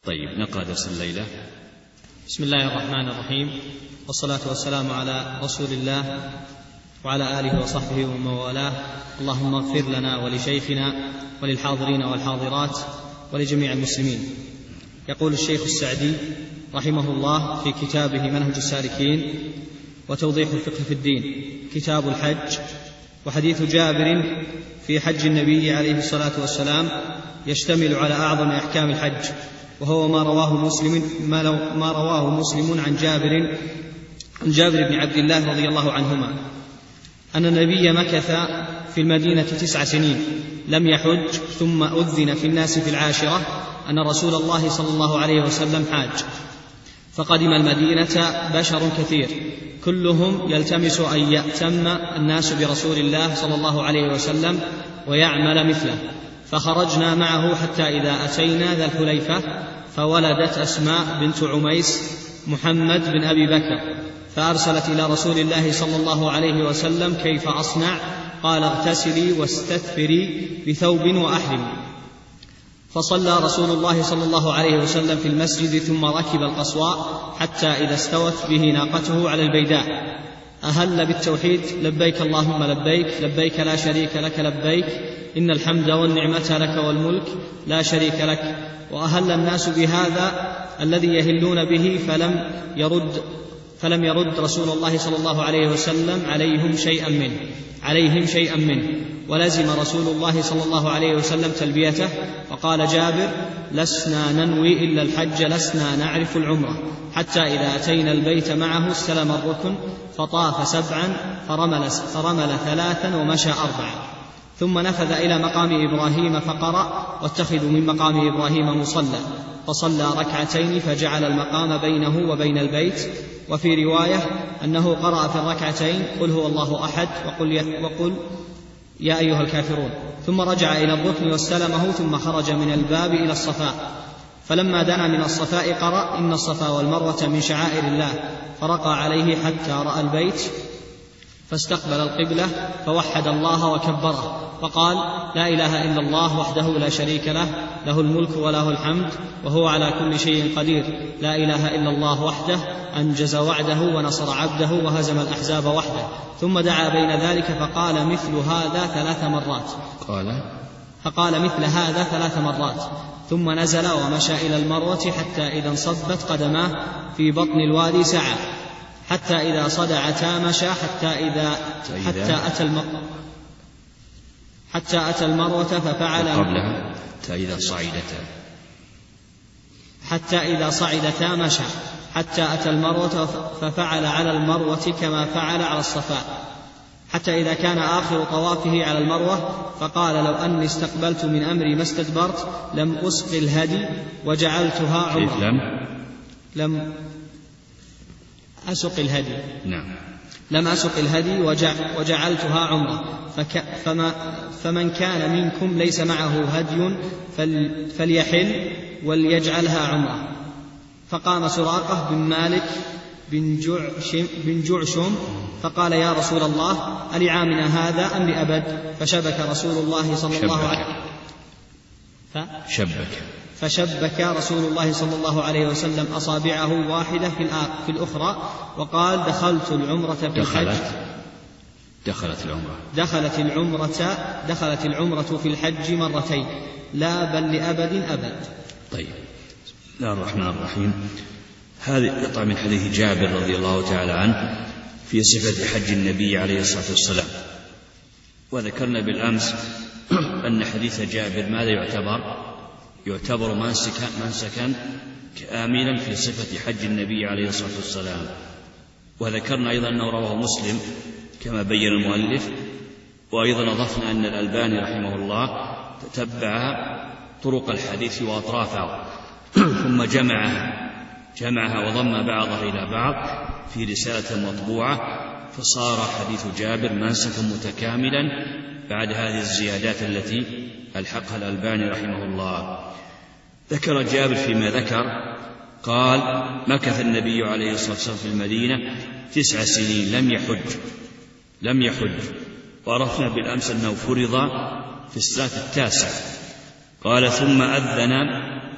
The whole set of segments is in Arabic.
طيب، نقرأ درس الليلة. بسم الله الرحمن الرحيم، والصلاة والسلام على رسول الله وعلى آله وصحبه ومن والاه. اللهم اغفر لنا ولشيخنا وللحاضرين والحاضرات ولجميع المسلمين. يقول الشيخ السعدي رحمه الله في كتابه منهج السالكين وتوضيح الفقه في الدين، كتاب الحج. وحديث جابر في حج النبي عليه الصلاة والسلام يشتمل على أعظم أحكام الحج، وهو ما رواه مسلم عن جابر بن عبد الله رضي الله عنهما أن النبي مكث في المدينة 9 سنين لم يحج، ثم أذن في الناس في 10 أن رسول الله صلى الله عليه وسلم حاج، فقدم المدينة بشر كثير كلهم يلتمس أن يأتم الناس برسول الله صلى الله عليه وسلم ويعمل مثله، فخرجنا معه حتى إذا أتينا ذا الحليفة، فولدت أسماء بنت عميس محمد بن أبي بكر، فأرسلت إلى رسول الله صلى الله عليه وسلم كيف أصنع؟ قال: اغتسلي واستثفري بثوب وأحرمي. فصلى رسول الله صلى الله عليه وسلم في المسجد، ثم ركب القصواء حتى إذا استوت به ناقته على البيداء أهل بالتوحيد: لبيك اللهم لبيك، لبيك لا شريك لك لبيك، إن الحمد والنعمة لك والملك لا شريك لك. وأهل الناس بهذا الذي يهلون به، فلم يرد رسول الله صلى الله عليه وسلم عليهم شيئا منه، ولزم رسول الله صلى الله عليه وسلم تلبيته. وقال جابر: لسنا ننوي إلا الحج، لسنا نعرف العمرة، حتى إذا أتينا البيت معه استلم الركن، فطاف 7 فرمل 3 ومشى 4، ثم نفذ إلى مقام إبراهيم فقرأ: واتخذوا من مقام إبراهيم مصلى، فصلى 2 ركعتين فجعل المقام بينه وبين البيت. وفي رواية أنه قرأ في 2 ركعتين: قل هو الله أحد وقل يا أيها الكافرون، ثم رجع إلى الركن واستلمه، ثم خرج من الباب إلى الصفاء، فلما دنا من الصفاء قرأ: إن الصفا والمروة من شعائر الله، فرقى عليه حتى رأى البيت، فاستقبل القبلة فوحد الله وكبره، وقال: لا إله إلا الله وحده لا شريك له، له الملك وله الحمد وهو على كل شيء قدير، لا إله إلا الله وحده، أنجز وعده ونصر عبده وهزم الأحزاب وحده. ثم دعا بين ذلك فقال مثل هذا 3 مرات، ثم نزل ومشى إلى المروة حتى إذا انصبت قدماه في بطن الوادي سعى، حتى إذا صدعتا مشى حتى أتى المروة ففعل قبلها حتى إذا صعدتا مشى حتى أتى المروة ففعل على المروة كما فعل على الصفاء، حتى إذا كان آخر طوافه على المروة، فقال: لو أني استقبلت من أمري ما استدبرت، لم أسق الهدي وجعلتها عمرة. لم أسق الهدي. نعم. لم أسق الهدي وجعلتها عمرة، فمن كان منكم ليس معه هدي فليحل وليجعلها عمرة. فقام سراقة بن مالك بن جعشم فقال: يا رسول الله، ألعامنا هذا أم لأبد؟ فشبك رسول الله صلى الله عليه وسلم أصابعه واحدة في الأخرى، وقال: دخلت العمرة في الحج مرتين، لا بل لأبد أبد. طيب، بسم الله الرحمن الرحيم. هذه قطعة من حديث جابر رضي الله تعالى عنه في صفة حج النبي عليه الصلاة والسلام. وذكرنا بالأمس أن حديث جابر ماذا يعتبر منسكا كاملا في صفة حج النبي عليه الصلاة والسلام. وذكرنا أيضا أنه رواه مسلم كما بين المؤلف، وأيضا أضفنا أن الألباني رحمه الله تتبع طرق الحديث وأطرافه ثم جمعها وضم بعضها إلى بعض في رسالة مطبوعة، فصار حديث جابر منسكا متكاملا بعد هذه الزيادات التي ألحقها الألباني رحمه الله. ذكر جابر فيما ذكر قال: مكث النبي عليه الصلاة والسلام في المدينة 9 سنين لم يحج. وعرفنا بالأمس أنه فرض في السنة 9. قال: ثم أذن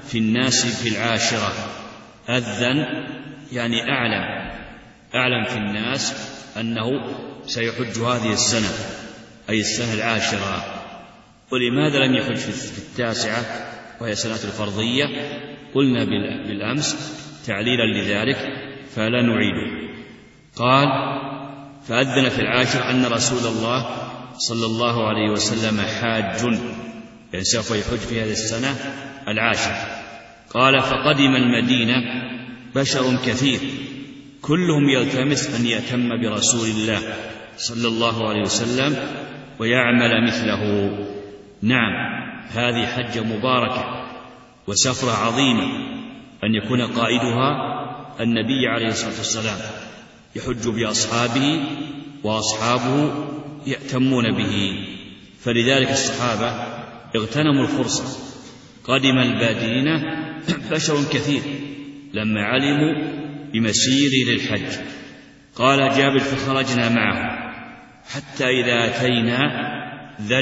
في الناس في العاشرة. أذن يعني أعلم في الناس أنه سيحج هذه السنة، أي السنة العاشرة. ولماذا لم يحج في التاسعة وهي سنة الفرضية؟ قلنا بالأمس تعليلا لذلك فلا نعيده. قال: فأذن في العاشر أن رسول الله صلى الله عليه وسلم حاج، يعني سوف يحج في هذه السنة العاشر. قال: فقدم المدينة بشر كثير كلهم يلتمس أن يأتم برسول الله صلى الله عليه وسلم ويعمل مثله. نعم، هذه حجة مباركة وسفرة عظيمة أن يكون قائدها النبي عليه الصلاة والسلام، يحج بأصحابه وأصحابه يأتمون به. فلذلك الصحابة اغتنموا الفرصة. قدم المدينة بشر كثير لما علموا بمسير للحج. قال جابر: فخرجنا معه حتى إذا أتينا ذا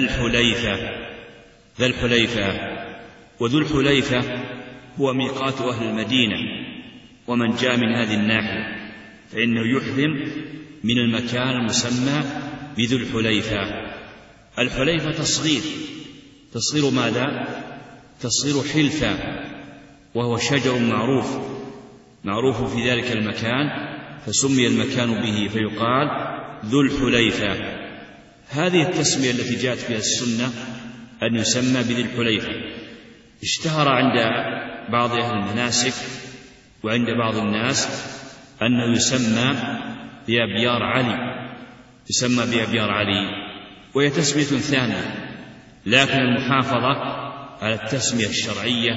الحليفة. وذو الحليفة هو ميقات أهل المدينة، ومن جاء من هذه الناحية فإنه يحرم من المكان المسمى بذو الحليفة. الحليفة تصغير ماذا؟ تصغير حلفة، وهو شجر معروف في ذلك المكان، فسمي المكان به فيقال ذو الحليفة. هذه التسمية التي جاءت فيها السنة أن يسمى بذي الحليفة اشتهر عند بعض أهل المناسك وعند بعض الناس أنه يسمى بأبيار علي، وهي تسمية ثانية، لكن المحافظة على التسمية الشرعية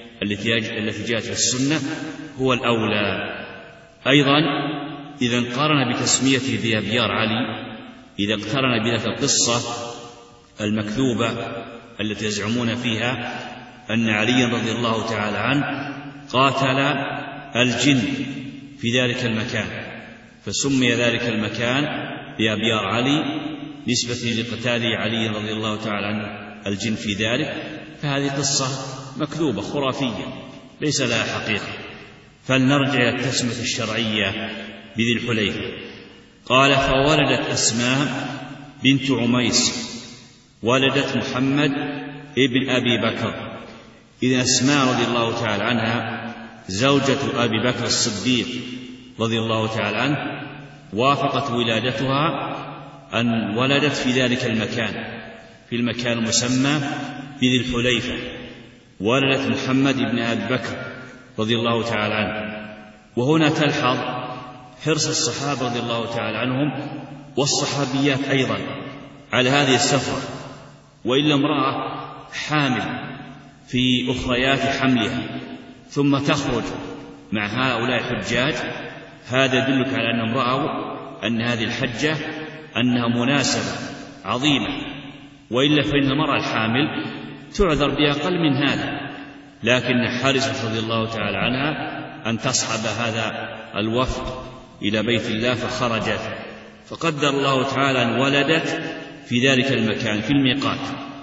التي جاءت في السنة هو الأولى. أيضا إذا انقرن بتسميته بأبيار علي، إذا اقترن بذلك القصة المكذوبة التي يزعمون فيها أن علي رضي الله تعالى عنه قاتل الجن في ذلك المكان، فسمي ذلك المكان بأبيار علي نسبة لقتال علي رضي الله تعالى عنه الجن في ذلك، فهذه قصة مكذوبة خرافية ليس لها حقيقة. فلنرجع إلى التسمية الشرعية بذي الحليفة. قال: فولدت أسماء بنت عميس ولدت محمد ابن أبي بكر. إذا أسماء رضي الله تعالى عنها زوجة أبي بكر الصديق رضي الله تعالى عنه وافقت ولادتها أن ولدت في ذلك المكان، في المكان المسمى بذي الحليفة، ولدت محمد ابن أبي بكر رضي الله تعالى عنه. وهنا تلحظ حرص الصحابة رضي الله تعالى عنهم والصحابيات أيضا على هذه السفرة، وإلا امرأة حامل في أخريات حملها ثم تخرج مع هؤلاء الحجاج، هذا يدلك على أنهم رأوا أن هذه الحجة أنها مناسبة عظيمة، وإلا فإن المرأة الحامل تعذر بأقل من هذا، لكن حرصت رضي الله تعالى عنها أن تصحب هذا الوفد إلى بيت الله فخرجت، فقدر الله تعالى أن ولدت في ذلك المكان في الميقات.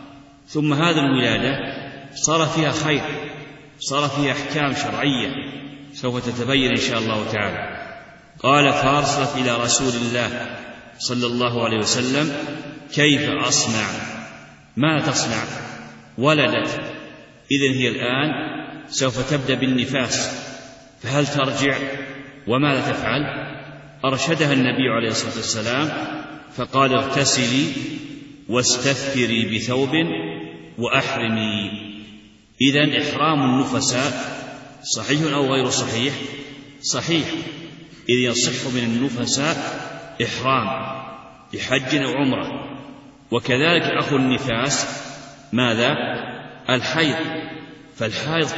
ثم هذه الولادة صار فيها خير، صار فيها أحكام شرعية سوف تتبين إن شاء الله تعالى. قال: فأرسلت إلى رسول الله صلى الله عليه وسلم: كيف أصنع؟ ما تصنع؟ ولدت، إذن هي الآن سوف تبدأ بالنفاس، فهل ترجع وماذا تفعل؟ أرشدها النبي عليه الصلاة والسلام فقال: اغتسلي واستثكري بثوب وأحرمي. إذن إحرام النفساء صحيح أو غير صحيح؟ صحيح، إذ يصح من النفساء إحرام بحج أو عمرة. وكذلك أخو النفاس ماذا؟ الحيض، فالحائض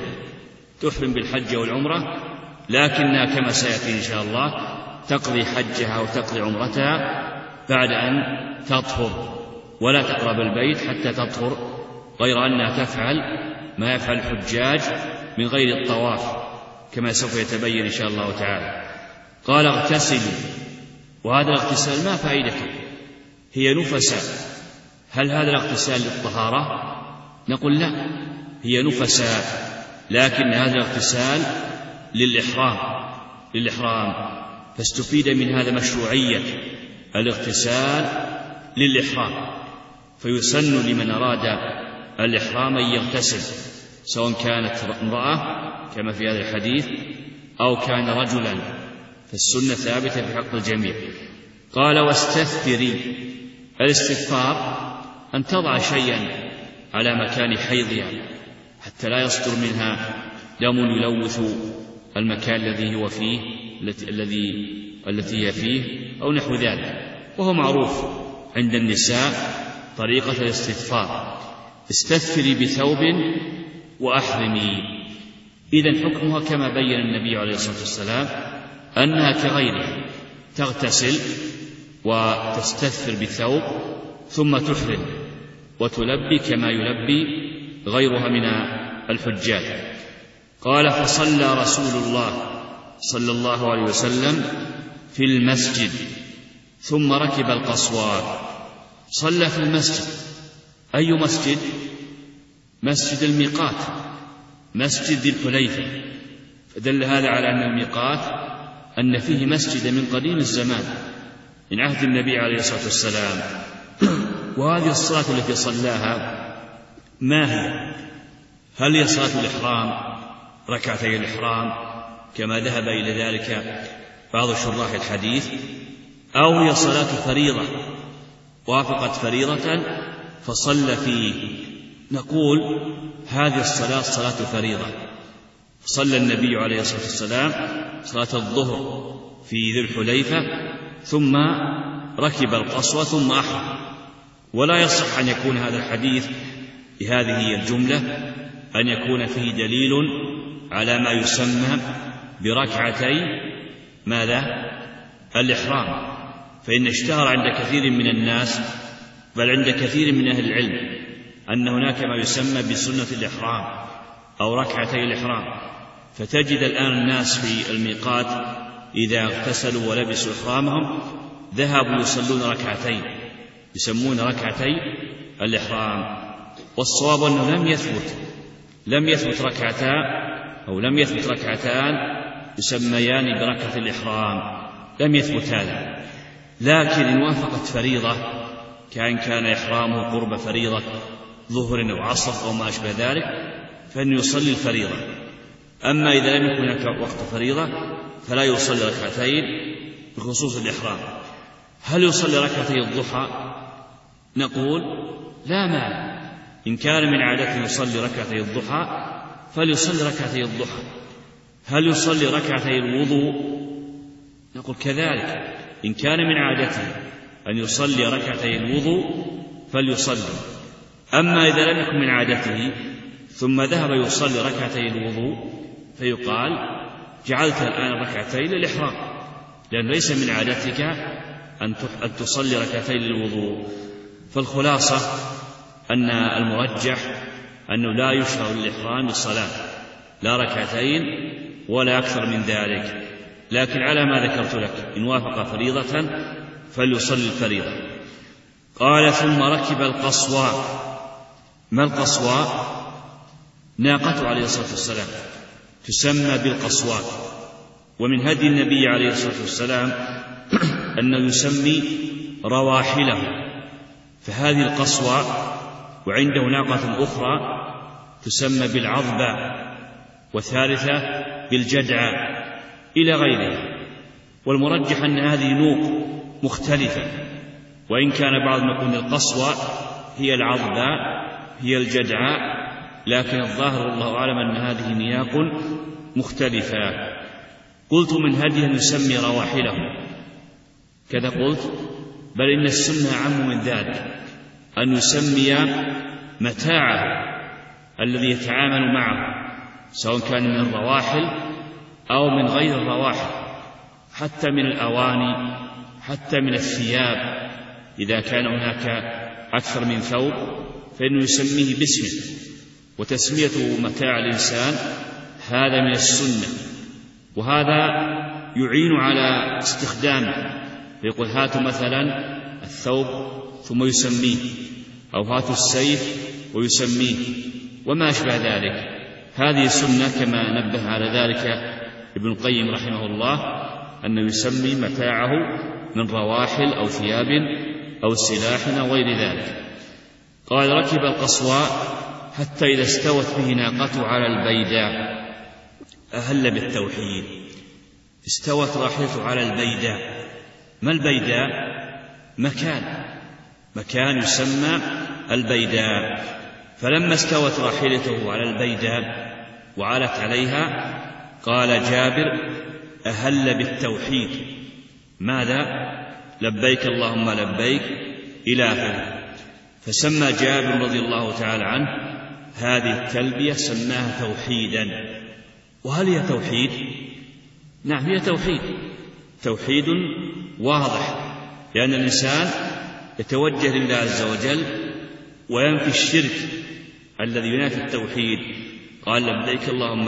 تحرم بالحج والعمرة، لكنها كما سيأتي إن شاء الله تقضي حجها وتقضي عمرتها بعد أن تطهر، ولا تقرب البيت حتى تطهر، غير أنها تفعل ما يفعل الحجاج من غير الطواف كما سوف يتبين إن شاء الله تعالى. قال: اغتسلي. وهذا الاغتسال ما فائدته؟ هي نفساء، هل هذا الاغتسال للطهارة؟ نقول لا، هي نفساء، لكن هذا الاغتسال للإحرام، فاستفيد من هذا مشروعية الاغتسال للإحرام، فيسن لمن أراد الإحرام أن يغتسل، سواء كانت امرأة كما في هذا الحديث أو كان رجلا، فالسنة ثابتة في حق الجميع. قال واستثفري. الاستثفار أن تضع شيئا على مكان حيضها حتى لا يصدر منها دم يلوث المكان الذي هو فيه التي هي فيه أو نحو ذلك، وهو معروف عند النساء طريقة الاستثفار. استثفري بثوب وأحرمي. إذن حكمها كما بين النبي عليه الصلاة والسلام أنها كغيرها، تغتسل وتستثفر بالثوب ثم تحرم وتلبي كما يلبي غيرها من الحجاج. قال فصلى رسول الله صلى الله عليه وسلم في المسجد ثم ركب القصوى. صلى في المسجد. أي مسجد؟ مسجد الميقات، مسجد ذي الحليفة، فدل هذا على أن الميقات أن فيه مسجد من قديم الزمان من عهد النبي عليه الصلاة والسلام. وهذه الصلاة التي صلاها ما هي؟ هل هي صلاة الإحرام ركعتي الإحرام كما ذهب إلى ذلك بعض شراح الحديث، أو هي صلاة فريضة وافقت فريضة فصلى فيه؟ نقول هذه الصلاة صلاة فريضة. صلى النبي عليه الصلاة والسلام صلاة الظهر في ذي الحليفة ثم ركب القصوى ثم أحرم. ولا يصح أن يكون هذا الحديث بهذه هي الجملة أن يكون فيه دليل على ما يسمى بركعتي ماذا؟ الإحرام، فإن اشتهر عند كثير من الناس بل عند كثير من أهل العلم أن هناك ما يسمى بسنة الإحرام أو ركعتي الإحرام. فتجد الآن الناس في الميقات إذا اغتسلوا ولبسوا إحرامهم ذهبوا يصلون ركعتين يسمون ركعتي الإحرام. والصواب أنه لم يثبت ركعتان أو لم يثبت ركعتان يسميان بركعة الإحرام، لم يثبت هذا. لكن إن وافقت فريضة كان إحرامه قرب فريضة ظهر أو عصر أو ما أشبه ذلك فإنه يصلي الفريضة. أما إذا لم يكن هناك وقت فريضة فلا يصلي ركعتين بخصوص الإحرام. هل يصلي ركعتي الضحى؟ نقول لا مانع، إن كان من عادته يصلي ركعتي الضحى فليصلي ركعتي الضحى. هل يصلي ركعتي الوضوء؟ نقول كذلك، إن كان من عادته أن يصلي ركعتي الوضوء فليصلي. أما إذا لم يكن من عادته ثم ذهب يصلي ركعتي الوضوء فيقال جعلت الآن ركعتين للإحرام، لأن ليس من عادتك أن تصلي ركعتين للوضوء. فالخلاصة أن المرجح أنه لا يشرع للإحرام الصلاة لا ركعتين ولا أكثر من ذلك، لكن على ما ذكرت لك إن وافق فريضة فليصلي الفريضة. قال ثم ركب القصوى. ما القصوى؟ ناقته عليه الصلاة والسلام تسمى بالقصوى. ومن هدي النبي عليه الصلاة والسلام أنه يسمي رواحله، فهذه القصوى وعنده ناقة أخرى تسمى بالعظبة وثالثة بالجدعة إلى غيرها. والمرجح أن هذه نوق مختلفة، وإن كان بعض يقول القصوى هي العظبة هي الجدعة، لكن الظاهر والله أعلم أن هذه نياق مختلفة. قلت من هديه أن يسمي رواحله كذا قلت، بل إن السنة أعم من ذلك أن يسمي متاعه الذي يتعامل معه سواء كان من الرواحل أو من غير الرواحل، حتى من الأواني حتى من الثياب. إذا كان هناك أكثر من ثوب فإنه يسميه باسمه، وتسميته متاع الإنسان هذا من السنة، وهذا يعين على استخدامه. فيقول هاتوا مثلا الثوب ثم يسميه، أو هاتوا السيف ويسميه وما أشبه ذلك. هذه سنة كما نبه على ذلك ابن القيم رحمه الله، أنه يسمي متاعه من رواحل أو ثياب أو سلاح أو غير ذلك. قال: ركب القصواء حتى إذا استوت به ناقته على البيداء أهل بالتوحيد. استوت راحلته على البيداء. ما البيداء؟ مكان يسمى البيداء. فلما استوت راحلته على البيداء وعلت عليها قال جابر: أهل بالتوحيد. ماذا؟ لبيك اللهم لبيك إلى آخره. فسمى جابر رضي الله تعالى عنه هذه التلبية سماها توحيدا. وهل هي توحيد؟ نعم، هي توحيد واضح، لأن الإنسان يتوجه لله عز وجل وينفي الشرك الذي ينافي التوحيد. قال: لبيك اللهم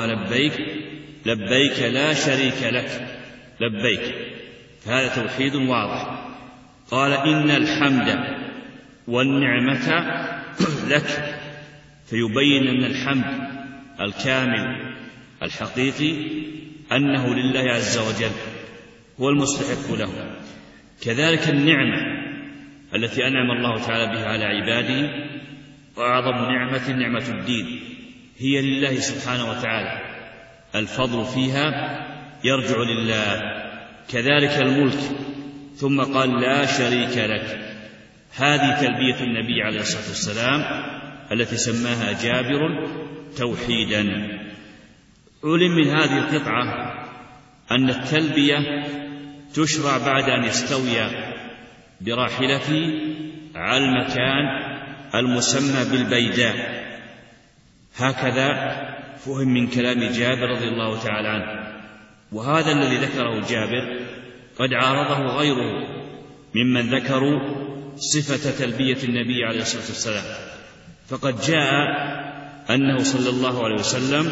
لبيك لا شريك لك لبيك. هذا توحيد واضح. قال: إن الحمد والنعمة لك. فيبين أن الحمد الكامل الحقيقي أنه لله عز وجل، هو المستحق له. كذلك النعمة التي أنعم الله تعالى بها على عباده، وأعظم نعمة الدين، هي لله سبحانه وتعالى، الفضل فيها يرجع لله. كذلك الملك. ثم قال: لا شريك لك. هذه تلبية النبي عليه الصلاة والسلام التي سماها جابر توحيدا. علم من هذه القطعة أن التلبية تشرع بعد أن يستوي براحلته على المكان المسمى بالبيداء. هكذا فهم من كلام جابر رضي الله تعالى عنه. وهذا الذي ذكره جابر قد عارضه غيره ممن ذكروا صفة تلبية النبي عليه الصلاة والسلام. فقد جاء أنه صلى الله عليه وسلم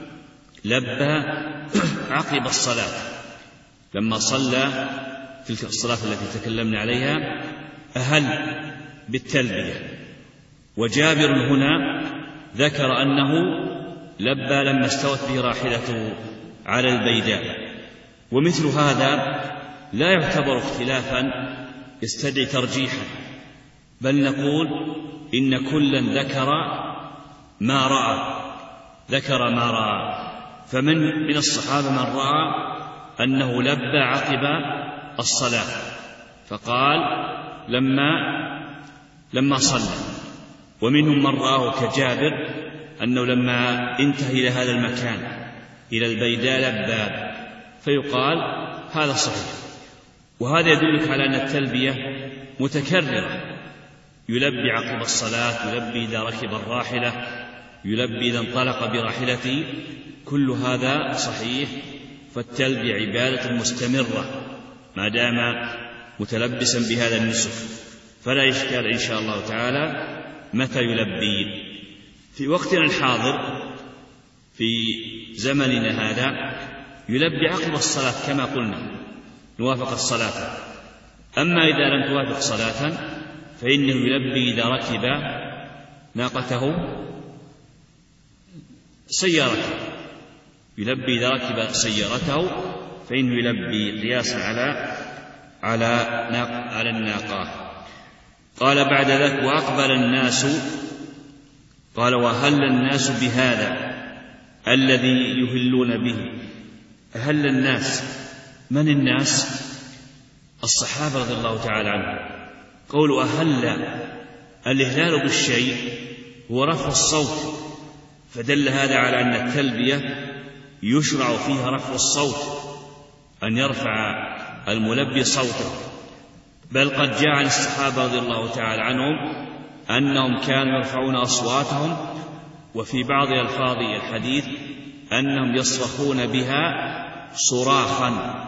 لبى عقب الصلاة، لما صلى تلك الصلاة التي تكلمنا عليها أهل بالتلبية. وجابر هنا ذكر أنه لبى لما استوت به راحلته على البيداء. ومثل هذا لا يعتبر اختلافا يستدعي ترجيحا، بل نقول إن كلا ذكر ما رأى. فمن الصحابة من رأى أنه لبى عقب الصلاة فقال لما صلى. ومنهم من رآه كجابر أنه لما انتهى إلى هذا المكان إلى البيداء لبى، فيقال هذا صحيح. وهذا يدلك على أن التلبية متكررة، يلبي عقب الصلاة، يلبي إذا ركب الراحلة، يلبي إذا انطلق براحلته، كل هذا صحيح. فالتلبية عبادة مستمرة ما دام متلبسا بهذا النسك، فلا إشكال إن شاء الله تعالى متى يلبي. في وقتنا الحاضر في زمننا هذا يلبي عقب الصلاة كما قلنا، نوافق الصلاة. أما إذا لم توافق صلاة فإنه يلبي إذا ركب ناقته سيارته، يلبي إذا ركب سيارته فإنه يلبي قياسا على الناقة. قال بعد ذلك: وأقبل الناس، قال: وهل الناس بهذا الذي يهلون به. أهل الناس، من الناس؟ الصحابة رضي الله تعالى عنهم. قول أهل، الإهلال بالشيء هو رفع الصوت، فدل هذا على أن التلبية يشرع فيها رفع الصوت، أن يرفع الملبي صوته. بل قد جاء عن الصحابة رضي الله تعالى عنهم أنهم كانوا يرفعون أصواتهم، وفي بعض ألفاظ الحديث أنهم يصرخون بها صراخا.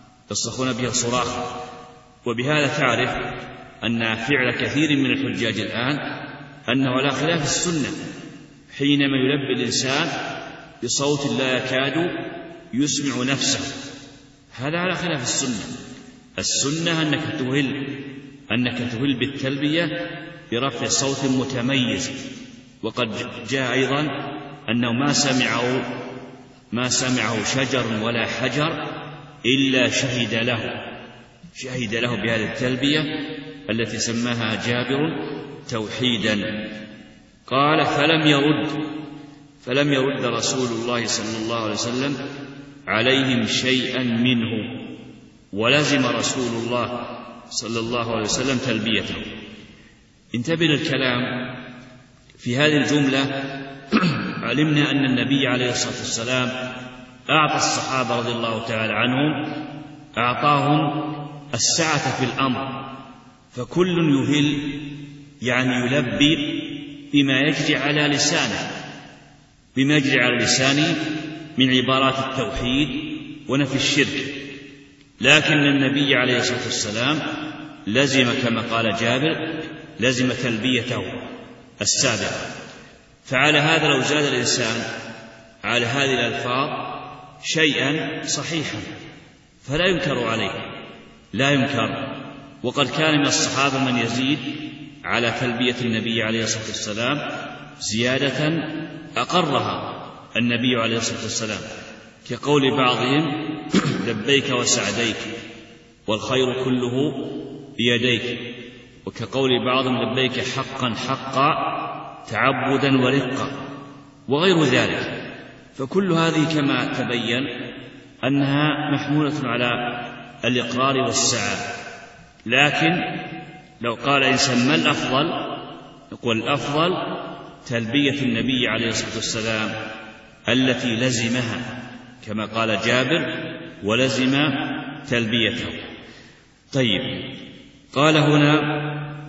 وبهذا تعرف أن فعل كثير من الحجاج الآن أنه على خلاف السنة، حينما يلبي الإنسان بصوت لا يكاد يسمع نفسه، هذا على خلاف السنة. السنة أنك تهل بالتلبية برفع صوت متميز. وقد جاء أيضا أنه ما سمعه شجر ولا حجر إلا شهد له بهذه التلبية التي سماها جابر توحيدا. قال فلم يرد رسول الله صلى الله عليه وسلم عليهم شيئا منه، ولزم رسول الله صلى الله عليه وسلم تلبيته. انتبه للكلام في هذه الجملة. علمنا أن النبي عليه الصلاة والسلام أعطى الصحابة رضي الله تعالى عنهم، أعطاهم السعة في الأمر، فكل يهل يعني يلبي بما يجري على لسانه من عبارات التوحيد ونفي الشرك. لكن النبي عليه الصلاة والسلام لزم كما قال جابر لزم تلبيته السابقة. فعلى هذا لو زاد الإنسان على هذه الألفاظ شيئا صحيحا فلا ينكر عليه، لا ينكر. وقد كان من الصحابة من يزيد على تلبية النبي عليه الصلاة والسلام زيادة أقرها النبي عليه الصلاة والسلام، كقول بعضهم لبيك وسعديك والخير كله بيديك، وكقول بعضهم لبيك حقا تعبدا ورقا وغير ذلك. فكل هذه كما تبين أنها محمولة على الإقرار والسعة. لكن لو قال إنسان ما الأفضل، يقول الأفضل تلبية النبي عليه الصلاة والسلام التي لزمها كما قال جابر ولزم تلبيته. طيب، قال هنا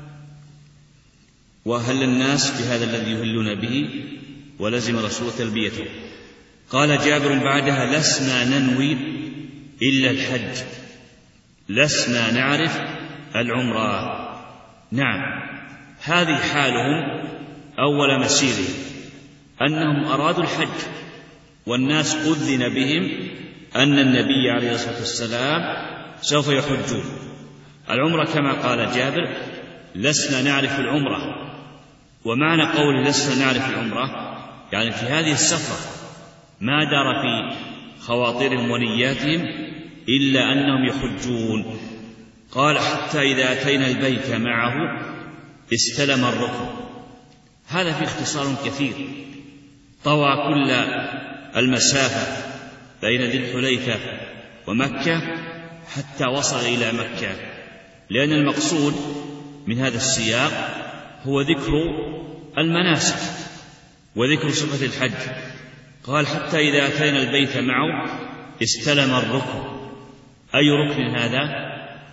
وهل الناس بهذا الذي يهلون به ولزم رسول تلبيته. قال جابر بعدها لسنا ننوي إلا الحج، لسنا نعرف العمرة. نعم، هذه حالهم أول مسيرهم أنهم أرادوا الحج، والناس أذن بهم أن النبي عليه الصلاة والسلام سوف يحجون. العمرة كما قال جابر لسنا نعرف العمرة. ومعنى قول لسنا نعرف العمرة يعني في هذه السفرة ما دار في خواطرهم ونياتهم إلا أنهم يحجون. قال حتى إذا أتينا البيت معه استلم الركن. هذا في اختصار كثير، طوى كل المسافة بين ذي الحليفة ومكة حتى وصل إلى مكة، لأن المقصود من هذا السياق هو ذكر المناسك وذكر صفة الحج. قال حتى إذا أتينا البيت معه استلم الركن. أي ركن هذا؟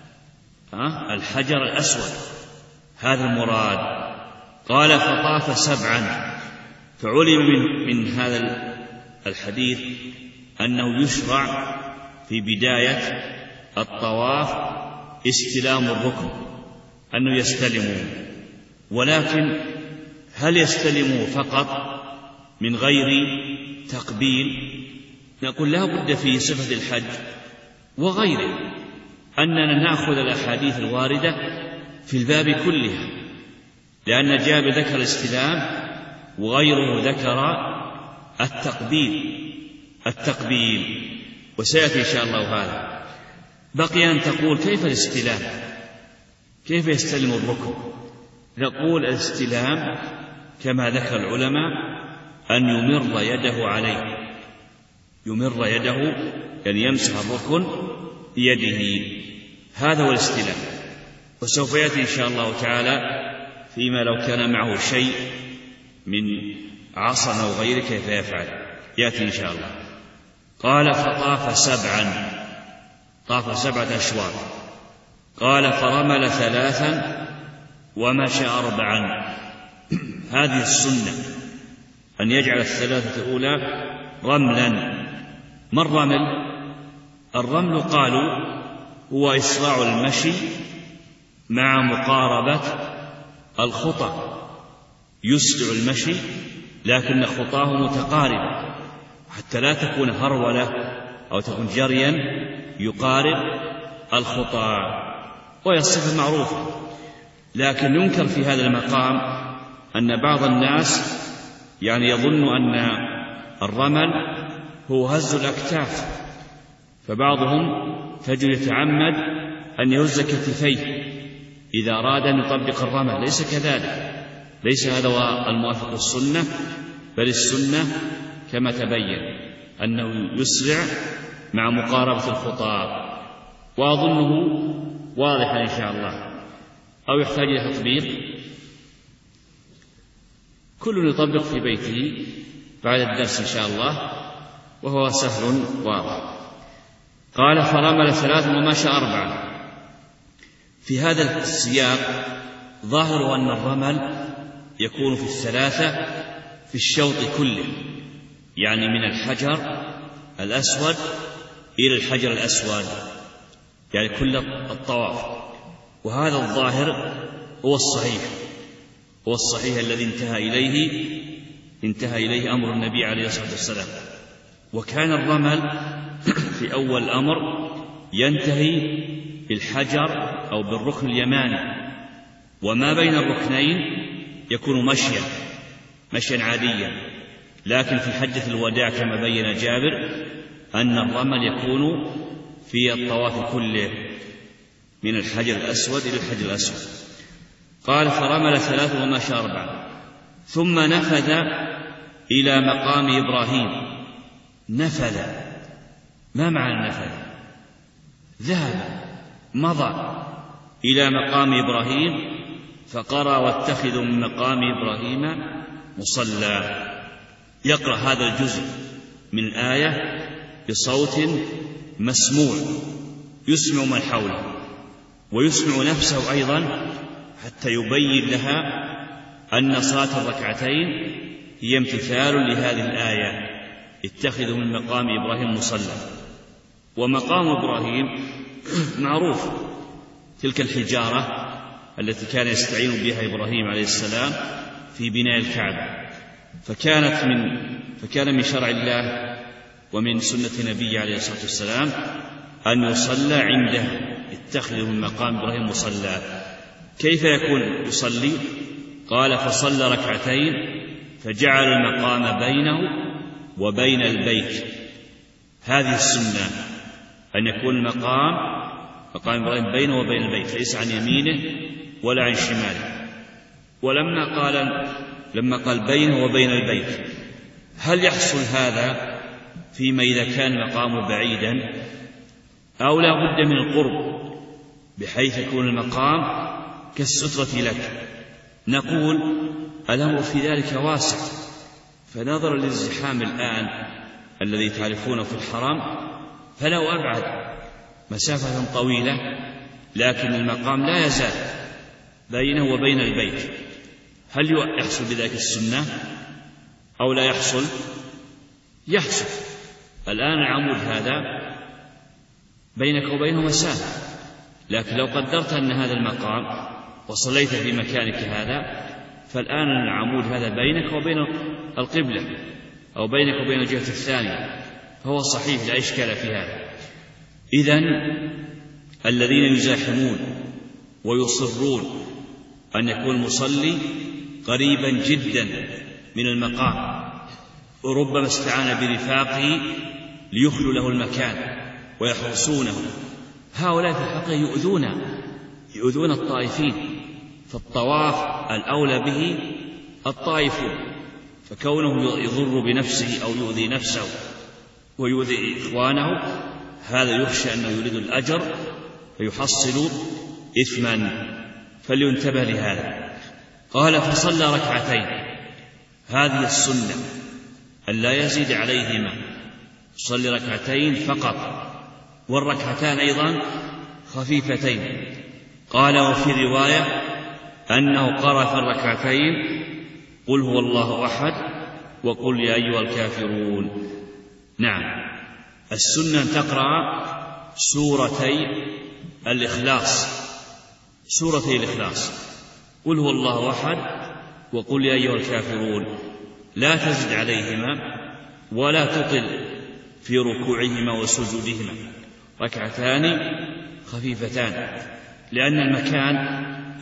الحجر الأسود، هذا المراد. قال فطاف 7. فعلم من هذا الحديث أنه يشرع في بداية الطواف استلام الركن، أنه يستلمون. ولكن هل يستلموا فقط من غير تقبيل؟ نقول لا بد في صفة الحج وغيره أننا نأخذ الأحاديث الواردة في الباب كلها، لأن جابر ذكر الاستلام وغيره ذكر التقبيل وسيأتي إن شاء الله هذا. بقي أن تقول كيف الاستلام، كيف يستلم الركن؟ نقول الاستلام كما ذكر العلماء أن يمر يده عليه، يمر يده يعني يمسح الركن بيده، هذا هو الاستلام. وسوف يأتي إن شاء الله تعالى فيما لو كان معه شيء من عصا أو غيره كيف يفعل، يأتي إن شاء الله. قال فطاف 7، طاف 7 أشواط. قال فرمل 3 ومشى 4. هذه السنة أن يجعل 3 الأولى رملا. ما الرمل؟ الرمل قالوا هو إسراع المشي مع مقاربة الخطى، يسرع المشي لكن خطاه متقاربة حتى لا تكون هرولة أو تكون جريا، يقارب الخطى، وهي الصفة معروفة. لكن ينكر في هذا المقام أن بعض الناس يعني يظن أن الرمل هو هز الأكتاف، فبعضهم تجد يتعمد أن يهز كتفيه إذا أراد أن يطبق الرمل، ليس كذلك، ليس هذا هو الموافق للسنة، بل السنة كما تبين أنه يسرع مع مقاربة الخطى، وأظنه واضحا إن شاء الله، أو يحتاج إلى تطبيق. كل يطبق في بيته بعد الدرس إن شاء الله، وهو سهل واضح. قال فرمل 3 ومشى 4. في هذا السياق ظاهر أن الرمل يكون في 3 في الشوط كله، يعني من الحجر الأسود إلى الحجر الأسود، يعني كل الطواف. وهذا الظاهر هو الصحيح الذي انتهى إليه أمر النبي عليه الصلاة والسلام. وكان الرمل في أول الأمر ينتهي بالحجر أو بالركن اليماني، وما بين الركنين يكون مشيا عاديا. لكن في حجة الوداع كما بين جابر أن الرمل يكون في الطواف كله من الحجر الأسود إلى الحجر الأسود. قال فرمل 3 ومشى 4 ثم نفذ إلى مقام إبراهيم. نفذ، ما معنى النفذ؟ ذهب، مضى إلى مقام إبراهيم فقرأ واتخذوا من مقام إبراهيم مصلى. يقرأ هذا الجزء من الآية بصوت مسموع يسمع من حوله ويسمع نفسه أيضا، حتى يبين لها أن صلاة الركعتين هي امتثال لهذه الآية: اتخذوا من مقام إبراهيم مصلى. ومقام إبراهيم معروف، تلك الحجارة التي كان يستعين بها إبراهيم عليه السلام في بناء الكعبة، فكان من شرع الله ومن سنة نبيه عليه الصلاة والسلام أن يصلى عنده: اتخذوا من مقام إبراهيم مصلى. كيف يكون يصلي؟ قال فصلى 2 ركعتين فجعل المقام بينه وبين البيت. هذه السنة، أن يكون مقام إبراهيم بينه وبين البيت، ليس عن يمينه ولا عن شماله. لما قال بينه وبين البيت، هل يحصل هذا فيما إذا كان مقامه بعيدا، أو لا بد من القرب بحيث يكون المقام كالسترة لك؟ نقول الأمر في ذلك واسع، فنظرا للزحام الآن الذي تعرفونه في الحرم، فلو أبعد مسافة طويلة لكن المقام لا يزال بينه وبين البيت، هل يحصل بذلك السنة أو لا يحصل؟ يحصل. الآن العمود هذا بينك وبينه مسافة، لكن لو قدرت أن هذا المقام وصليت في مكانك هذا، فالآن العمود هذا بينك وبين القبلة أو بينك وبين الجهة الثانية، فهو صحيح لا إشكال في هذا. إذن الذين يزاحمون ويصرون أن يكون المصلي قريبا جدا من المقام، وربما استعان برفاقه ليخلوا له المكان ويحرسونه، هؤلاء في الحقيقة يؤذون الطائفين، فالطواف الأولى به الطائفون، فكونه يضر بنفسه أو يؤذي نفسه ويؤذي إخوانه هذا يخشى أنه يريد الأجر فيحصل إثما، فلينتبه لهذا. قال فصلى 2 ركعتين، هذه السنة أن لا يزيد عليهما، صلي 2 ركعتين فقط، والركعتان أيضا خفيفتين. قال وفي رواية أنه قرأ في 2 ركعتين قل هو الله أحد وقل يا أيها الكافرون. نعم، السنة أن تقرأ سورتي الإخلاص، قل هو الله أحد وقل يا أيها الكافرون، لا تزد عليهما ولا تطل في ركوعهما وسجودهما، 2 ركعتان خفيفتان، لأن المكان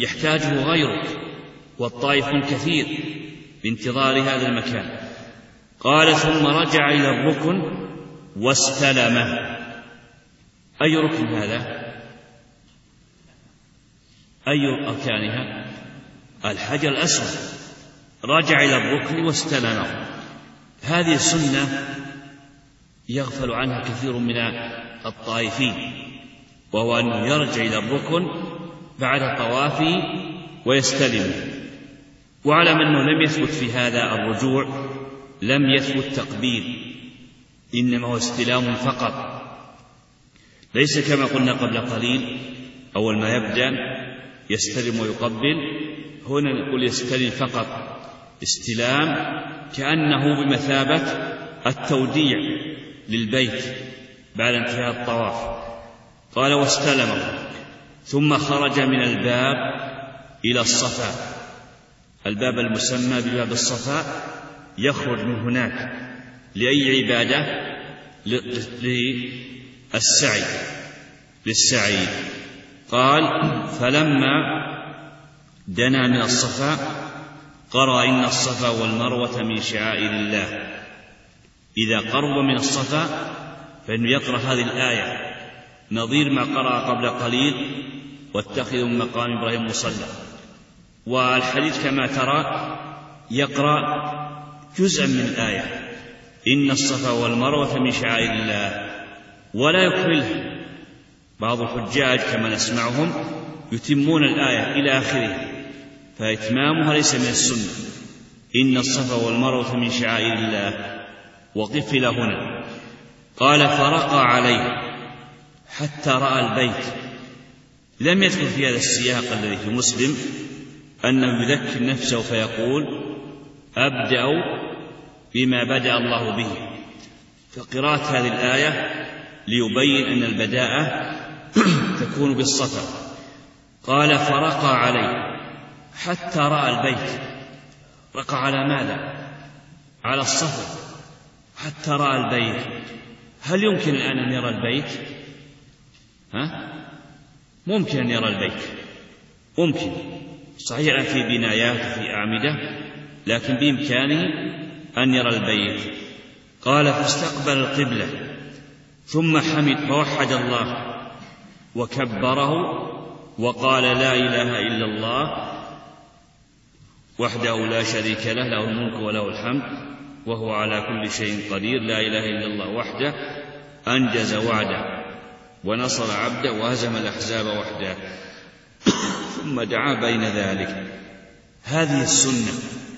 يحتاجه غيرك والطائف كثير بانتظار هذا المكان. قال ثم رجع إلى الركن واستلمه. أي ركن هذا؟ أي أركانها؟ الحجر الأسود. رجع إلى الركن واستلمه. هذه السنة يغفل عنها كثير من الطائفين، وهو أنه يرجع إلى الركن بعد طوافه ويستلم. واعلم أنه لم يثبت في هذا الرجوع، لم يثبت تقبيل، إنما هو استلام فقط، ليس كما قلنا قبل قليل أول ما يبدأ يستلم ويقبل. هنا نقول يستلم فقط استلام، كأنه بمثابة التوديع للبيت بعد انتهاء الطواف. قال واستلمه ثم خرج من الباب إلى الصفا، الباب المسمى بباب الصفا، يخرج من هناك لأي عبادة؟ للسعي. قال فلما دنا من الصفا قرأ إن الصفا والمروة من شعائر الله. إذا قرب من الصفا فإنه يقرأ هذه الآية نظير ما قرأ قبل قليل واتخذوا من مقام إبراهيم مصلى. والحديث كما ترى يقرأ جزءا من الآية إن الصفا والمروة من شعائر الله، ولا يكملها. بعض الحجاج كما نسمعهم يتمون الآية إلى آخره، فإتمامها ليس من السنة. إن الصفا والمروة من شعائر الله، وقف إلى هنا. قال فرقى عليه حتى رأى البيت. لم يدخل في هذا السياق الذي في مسلم أنه يذكر نفسه فيقول أبدأ بما بدأ الله به، فقراءة هذه الآية ليبين أن البداءة تكون بالصفا. قال فرقى عليه حتى رأى البيت. رقى على ماذا؟ على الصفا حتى رأى البيت. هل يمكن الآن أن يرى البيت؟ ممكن أن يرى البيت، ممكن، صحيح في بنايات في أعمدة، لكن بإمكانه أن يرى البيت. قال فاستقبل القبلة ثم حمد فوحد الله وكبره وقال لا إله إلا الله وحده لا شريك له، له الملك وله الحمد وهو على كل شيء قدير. لا إله إلا الله وحده أنجز وعده ونصر عبده وهزم الأحزاب وحده. ثم دعا بين ذلك. هذه السنة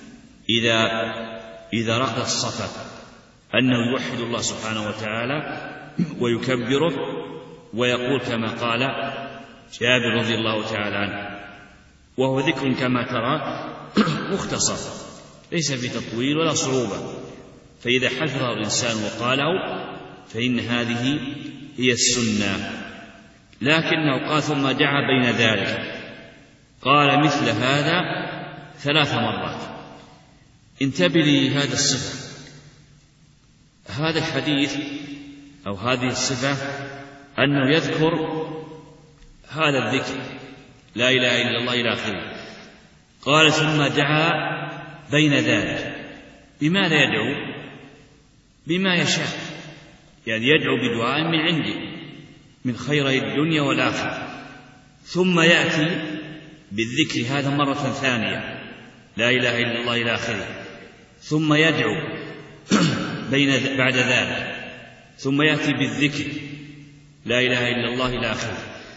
إذا رقى الصفا أنه يوحد الله سبحانه وتعالى ويكبره ويقول كما قال جابر رضي الله تعالى عنه، وهو ذكر كما ترى مختصر ليس في تطويل ولا صعوبة، فإذا حفظه الإنسان وقاله فإن هذه هي السنة. لكنه قال ثم دعا بين ذلك، قال مثل هذا 3 مرات. انتبه لهذا الصفة، هذا الحديث أو هذه الصفة أنه يذكر هذا الذكر لا إله إلا الله إلى آخره. قال ثم دعا بين ذلك. بماذا يدعو؟ بما يشاء، يعني يدعو بدعاء من عنده من خيري الدنيا والآخرة. ثم يأتي بالذكر هذا مرة ثانية لا إله إلا الله إلى آخره. ثم يدعو بعد ذلك، ثم يأتي بالذكر لا إله إلا الله إلى آخره.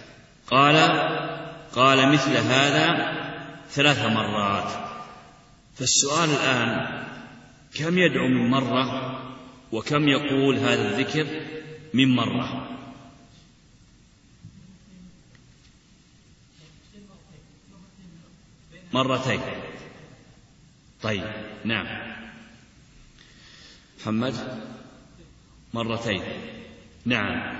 قال مثل هذا 3 مرات. فالسؤال الآن كم يدعو من مرة وكم يقول هذا الذكر من مرة؟ مرتين. طيب نعم محمد، مرتين. نعم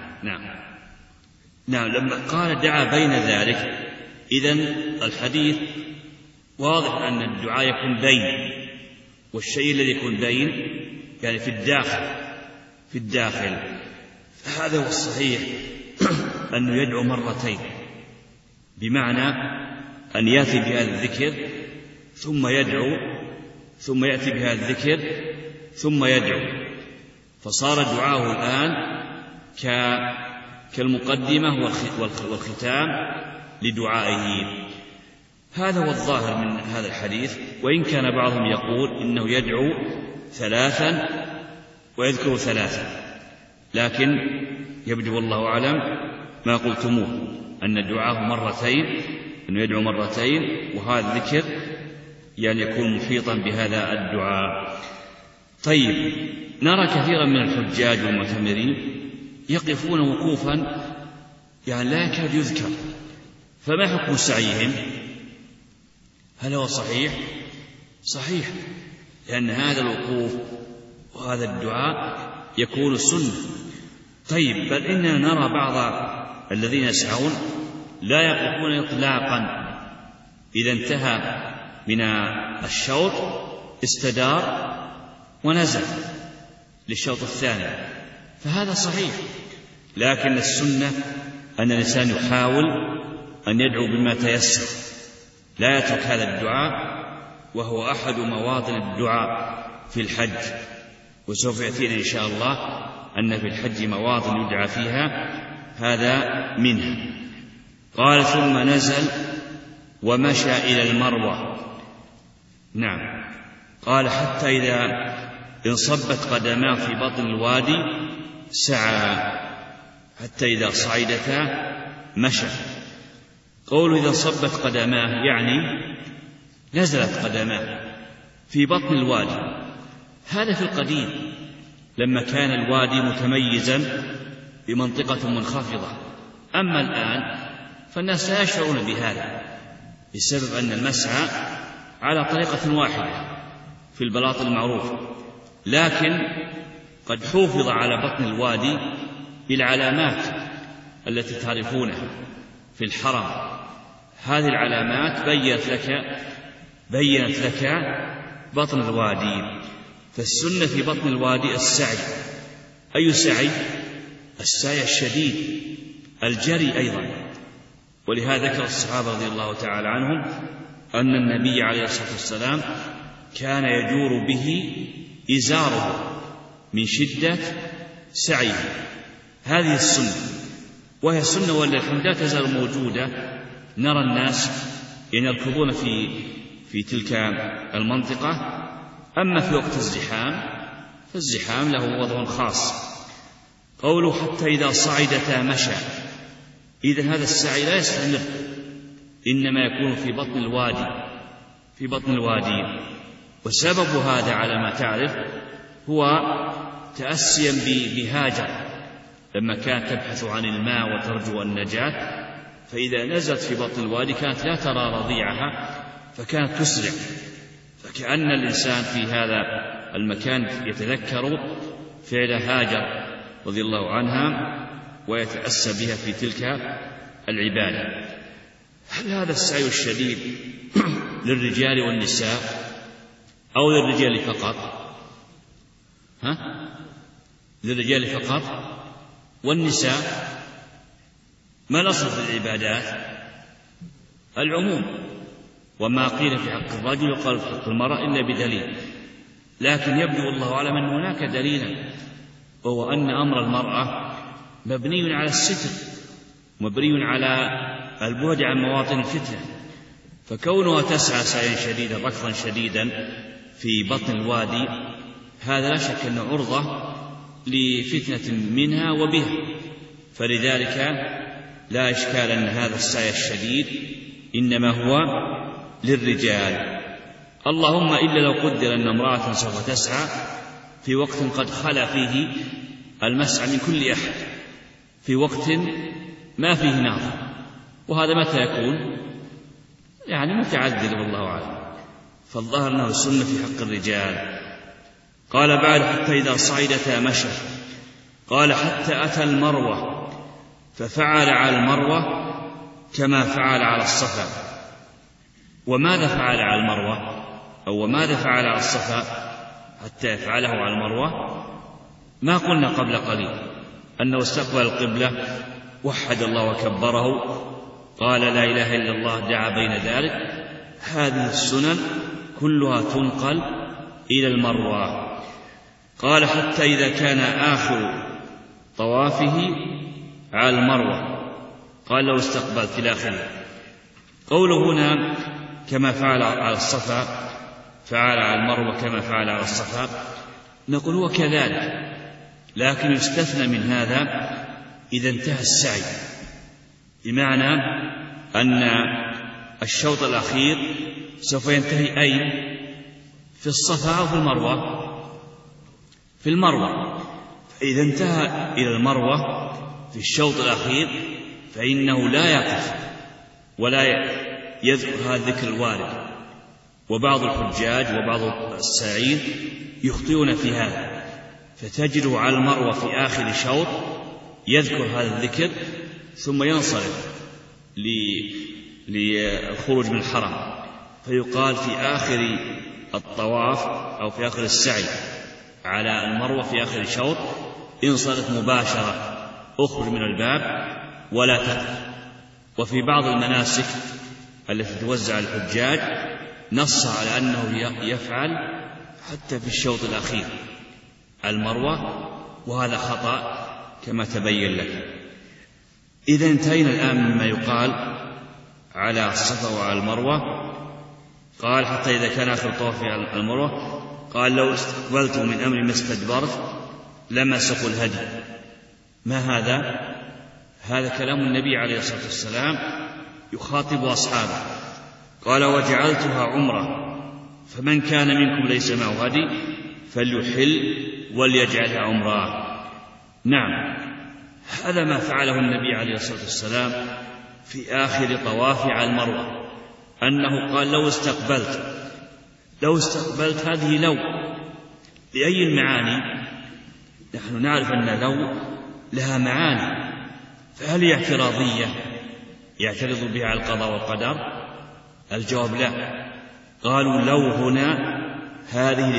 لما قال دعا بين ذلك، إذن الحديث واضح أن الدعاء يكون بين، والشيء الذي يكون بين يعني في الداخل. فهذا هو الصحيح أنه يدعو مرتين، بمعنى أن يأتي بهذا الذكر ثم يدعو ثم يأتي بهذا الذكر ثم يدعو، فصار دعاءه الآن كالمقدمة والختام لدعائه. هذا هو الظاهر من هذا الحديث، وإن كان بعضهم يقول إنه يدعو 3 ويذكر 3، لكن يبدو والله أعلم ما قلتموه أن دعاه مرتين، أنه يدعو مرتين، وهذا الذكر يعني يكون محيطا بهذا الدعاء. طيب، نرى كثيرا من الحجاج والمعتمرين يقفون وقوفا يعني لا يكاد يذكر، فما حكم سعيهم؟ هل هو صحيح؟ صحيح، لأن هذا الوقوف وهذا الدعاء يكون سنة. طيب، بل إننا نرى بعض الذين يسعون لا يقفون إطلاقا، إذا انتهى من الشوط استدار ونزل للشوط الثاني، فهذا صحيح. لكن السنة أن الإنسان يحاول أن يدعو بما تيسر، لا يترك هذا الدعاء، وهو أحد مواطن الدعاء في الحج، وسوف يأتينا إن شاء الله أن في الحج مواطن يدعى فيها، هذا منها. قال: ثم نزل ومشى إلى المروة. نعم، قال: حتى إذا انصبت قدماه في بطن الوادي سعى، حتى إذا صعدتا مشى. قول إذا انصبت قدماه يعني نزلت قدماه في بطن الوادي. هذا في القديم لما كان الوادي متميزا بمنطقة منخفضة، أما الآن فالناس لا يشعرون بهذا بسبب أن المسعى على طريقة واحدة في البلاط المعروف، لكن قد حافظ على بطن الوادي بالعلامات التي تعرفونها في الحرم. هذه العلامات بيّنت لك بطن الوادي. فالسنة في بطن الوادي السعي. أي سعي؟ السعي الشديد، الجري أيضا. ولهذا ذكر الصحابة رضي الله تعالى عنهم أن النبي عليه الصلاة والسلام كان يجور به إزاره من شدة سعيه. هذه السنة، وهي السنة والحمد لا تزال موجودة. نرى الناس يركضون في تلك المنطقة. أما في وقت الزحام فالزحام له وضع خاص. قوله حتى إذا صعدتا مشى، إذن هذا السعي لا يستمر، إنما يكون في بطن الوادي. وسبب هذا على ما تعرف هو تأسيا بهاجر لما كانت تبحث عن الماء وترجو النجاة، فإذا نزلت في بطن الوادي كانت لا ترى رضيعها فكانت تسرع. فكأن الإنسان في هذا المكان يتذكر فعل هاجر رضي الله عنها ويتأسى بها في تلك العبادة. هل هذا السعي الشديد للرجال والنساء أو للرجال فقط؟ للرجال فقط؟ والنساء؟ ما الأصل في العبادات؟ العموم، وما قيل في حق الرجل يقال في حق المرأة إلا بدليل. لكن يبدو والله أعلم أن هناك دليلا، وهو أن أمر المرأة مبني على الستر، مبني على البعد عن مواطن الفتنة. فكونها تسعى سعيا شديدا ركضا شديدا في بطن الوادي، هذا لا شك أنه عرضة لفتنة منها وبها. فلذلك لا إشكال أن هذا السعي الشديد إنما هو للرجال، اللهم إلا لو قدر أن امرأة سوف تسعى في وقت قد خلا فيه المسعى من كل أحد، في وقت ما فيه ناظر، وهذا متى يكون؟ يعني متعذر والله أعلم. فالظاهر أنه السنة في حق الرجال. قال بعد حتى إذا صعدتا مشى. قال حتى أتى المروة ففعل على المروة كما فعل على الصفا. وماذا فعل على المروة؟ أو وماذا فعل على الصفا حتى يفعله على المروة؟ ما قلنا قبل قليل أنه استقبل القبلة، وحد الله وكبره، قال لا إله إلا الله، دعا بين ذلك. هذه السنن كلها تنقل إلى المروة. قال حتى إذا كان آخر طوافه على المروة قال لو استقبلت إلى آخره. قوله هنا كما فعل على الصفا فعل على المروة كما فعل على الصفا، نقول هو كذلك، لكن يستثنى من هذا إذا انتهى السعي، بمعنى أن الشوط الأخير سوف ينتهي أين؟ في الصفا أو في المروة؟ في المروة. فإذا انتهى إلى المروة في الشوط الأخير فإنه لا يقف ولا يذكر هذا الذكر الوارد. وبعض الحجاج وبعض الساعين يخطئون في هذا، فتجده على المروة في آخر شوط يذكر هذا الذكر ثم ينصرف للخروج من الحرم، فيقال في آخر الطواف أو في آخر السعي على المروة في آخر شوط انصرف مباشرة، اخرج من الباب ولا تقف. وفي بعض المناسك التي توزع الحجاج نص على أنه يفعل حتى في الشوط الأخير على المروة، وهذا خطأ كما تبين لك. إذا انتهينا الآن مما يقال على الصفا وعلى المروة. قال حتى إذا كان آخر طوافي على المروة قال لو استقبلت من أمري ما استدبرت لما سقوا الهدي. ما هذا؟ هذا كلام النبي عليه الصلاة والسلام يخاطب أصحابه، قال وجعلتها عمرة فمن كان منكم ليس معه هدي فليحل وليجعلها عمرة. نعم، هذا ما فعله النبي عليه الصلاة والسلام في آخر طوافه على المروة، أنه قال لو استقبلت هذه لو لأي المعاني؟ نحن نعرف أن لو لها معاني، فهل هي اعتراضية يعترض بها على القضاء والقدر؟ الجواب لا. قالوا لو هنا هذه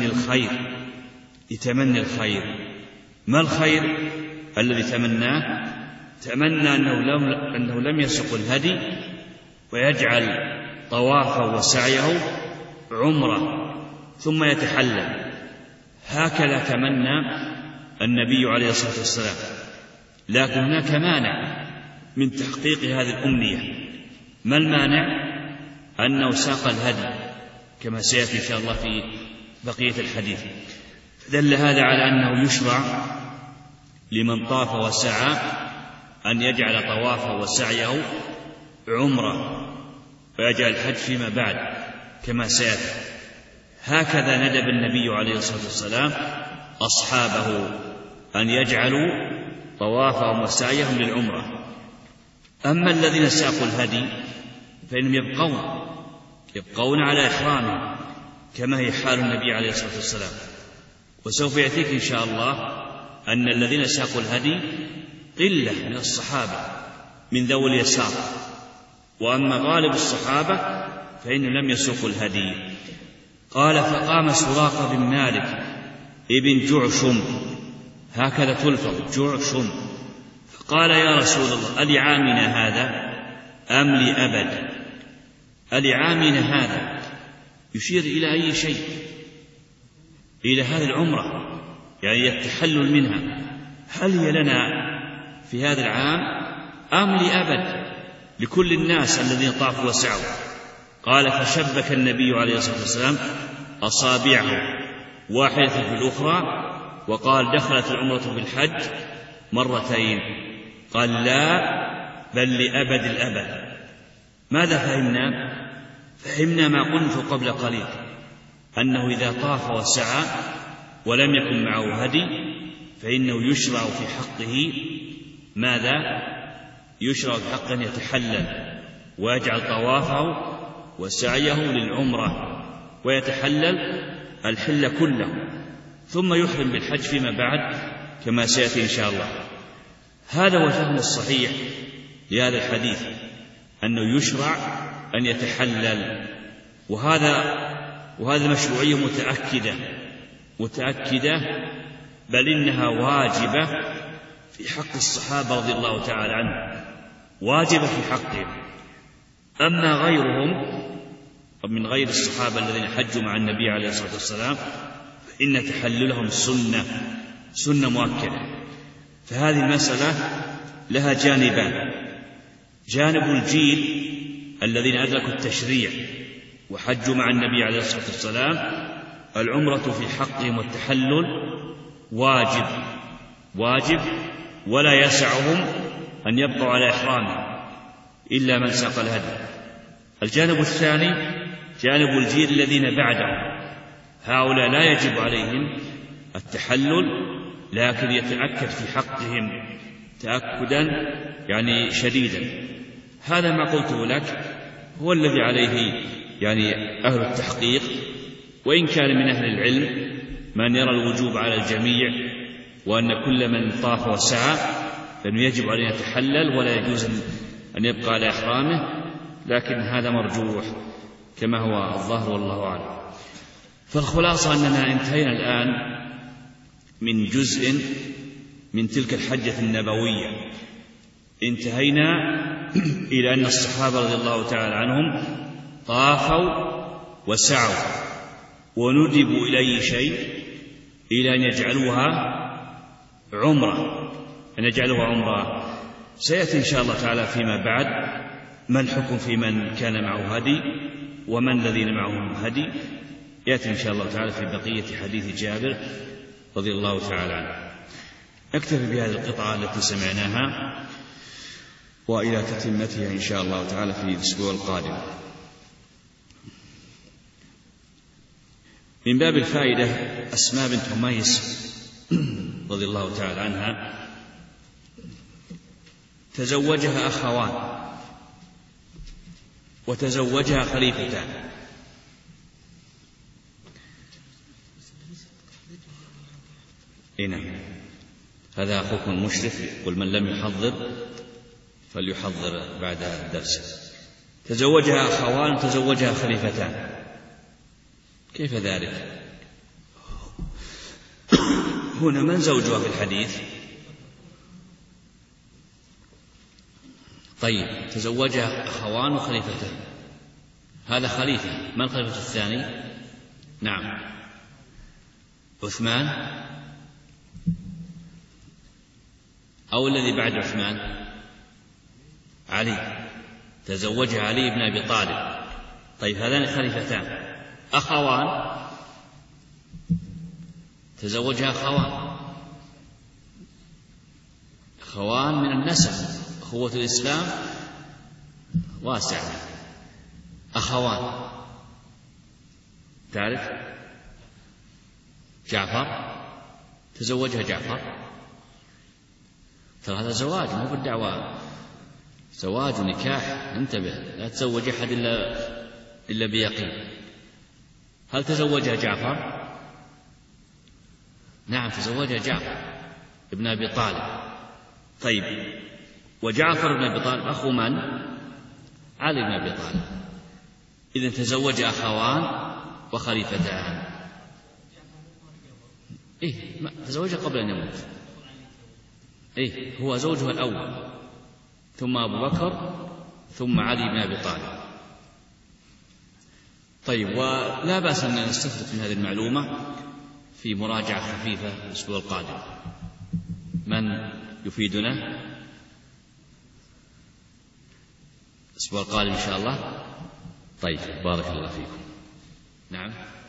لتمني الخير. ما الخير الذي تمناه؟ تمنى أنه لم يسق الهدي ويجعل طوافه وسعيه عمرة ثم يتحلل. هكذا تمنى النبي عليه الصلاة والسلام، لكن هناك مانع من تحقيق هذه الأمنية. ما المانع؟ أنه ساق الهدي كما سيأتي إن شاء الله في بقية الحديث. فدل هذا على أنه يشرع لمن طاف وسعى أن يجعل طوافه وسعيه عمرة ويجعل الحج فيما بعد كما سيأتي. هكذا ندب النبي عليه الصلاة والسلام أصحابه أن يجعلوا طوافهم وسعيهم للعمرة. أما الذين ساقوا الهدي فإنهم يبقون على إحرامهم كما هي حال النبي عليه الصلاة والسلام. وسوف يأتيك إن شاء الله أن الذين ساقوا الهدي قلة من الصحابة من ذوي اليسار، وأما غالب الصحابة فإنهم لم يسوقوا الهدي. قال فقام سراقة بن مالك ابن جعشم، هكذا تلفظ جعشم، فقال يا رسول الله ألعامنا هذا أم لأبد؟ ألعامنا هذا يشير إلى أي شيء؟ إلى هذه العمرة، يعني التحلل منها، هل هي لنا في هذا العام أم لأبد لكل الناس الذين طافوا وسعوا؟ قال فشبك النبي عليه الصلاة والسلام أصابعه واحدة في الأخرى وقال دخلت العمرة بالحج مرتين. قال لا بل لأبد الأبد. ماذا فهمنا؟ فهمنا ما قلت قبل قليل، أنه إذا طاف وسعى ولم يكن معه هدي فإنه يشرع في حقه ماذا؟ يشرع في حقه أن يتحلل ويجعل طوافه وسعيه للعمرة ويتحلل الحل كله ثم يحرم بالحج فيما بعد كما سيأتي إن شاء الله. هذا هو الفهم الصحيح لهذا الحديث، أنه يشرع أن يتحلل، وهذا مشروعية متأكدة بل إنها واجبة في حق الصحابة رضي الله تعالى عنهم، واجبة في حقهم. أما غيرهم من غير الصحابة الذين حجوا مع النبي عليه الصلاة والسلام إن تحللهم سنة مؤكدة. فهذه المسألة لها جانبان: جانب الجيل الذين أدركوا التشريع وحجوا مع النبي عليه الصلاة والسلام، العمرة في حقهم والتحلل واجب ولا يسعهم أن يبقوا على إحرامهم إلا من ساق الهدي. الجانب الثاني جانب الجيل الذين بعدهم، هؤلاء لا يجب عليهم التحلل، لكن يتأكد في حقهم تأكدا يعني شديدا. هذا ما قلته لك هو الذي عليه يعني أهل التحقيق، وإن كان من أهل العلم من يرى الوجوب على الجميع، وأن كل من طاف وسعى فإنه يجب عليه أن يتحلل ولا يجوز أن يبقى على إحرامه، لكن هذا مرجوح كما هو الظاهر والله أعلم. فالخلاصة أننا انتهينا الآن من جزء من تلك الحجة النبوية، انتهينا إلى أن الصحابة رضي الله تعالى عنهم طافوا وسعوا وندبوا إلى أي شيء، إلى أن يجعلوها عمرة. سيأتي إن شاء الله تعالى فيما بعد ما الحكم في من كان معه هدي ومن الذين معهم هدي، يأتي إن شاء الله تعالى في بقية حديث جابر رضي الله تعالى عنه. نكتفي بهذه القطعة التي سمعناها، وإلى تتمتها إن شاء الله تعالى في الأسبوع القادم. من باب الفائدة، أسماء بنت عميس رضي الله تعالى عنها تزوجها أخوان وتزوجها خليفتان. نعم، هذا أخوكم المشرف يقول من لم يحضر فليحضر بعد الدرس. تزوجها أخوان وتزوجها خليفتان، كيف ذلك؟ هنا من زوجها في الحديث؟ طيب، تزوجها أخوان وخليفتان، هذا خليفة. من الخليفة الثاني؟ نعم، عثمان أو الذي بعد عثمان؟ علي. تزوجها علي بن أبي طالب. طيب، هذان خليفتان. أخوان تزوجها أخوان من النسب، أخوة الإسلام واسعة. أخوان تعرف جعفر، تزوجها جعفر. ترى هذا زواج، مو بالدعوة، زواج ونكاح، انتبه، لا تزوج أحد إلا بيقين. هل تزوجها جعفر؟ نعم، تزوجها جعفر ابن أبي طالب. طيب، وجعفر بن أبي طالب أخو من؟ علي بن أبي طالب. إذن تزوج أخوان وخليفتان. تزوجها قبل أن يموت. هو زوجها الأول، ثم أبو بكر، ثم علي بن أبي طالب. طيب، ولا بأس أن نستفرد من هذه المعلومة في مراجعة خفيفة الأسبوع القادم. من يفيدنا الأسبوع القادم إن شاء الله؟ طيب، بارك الله فيكم. نعم.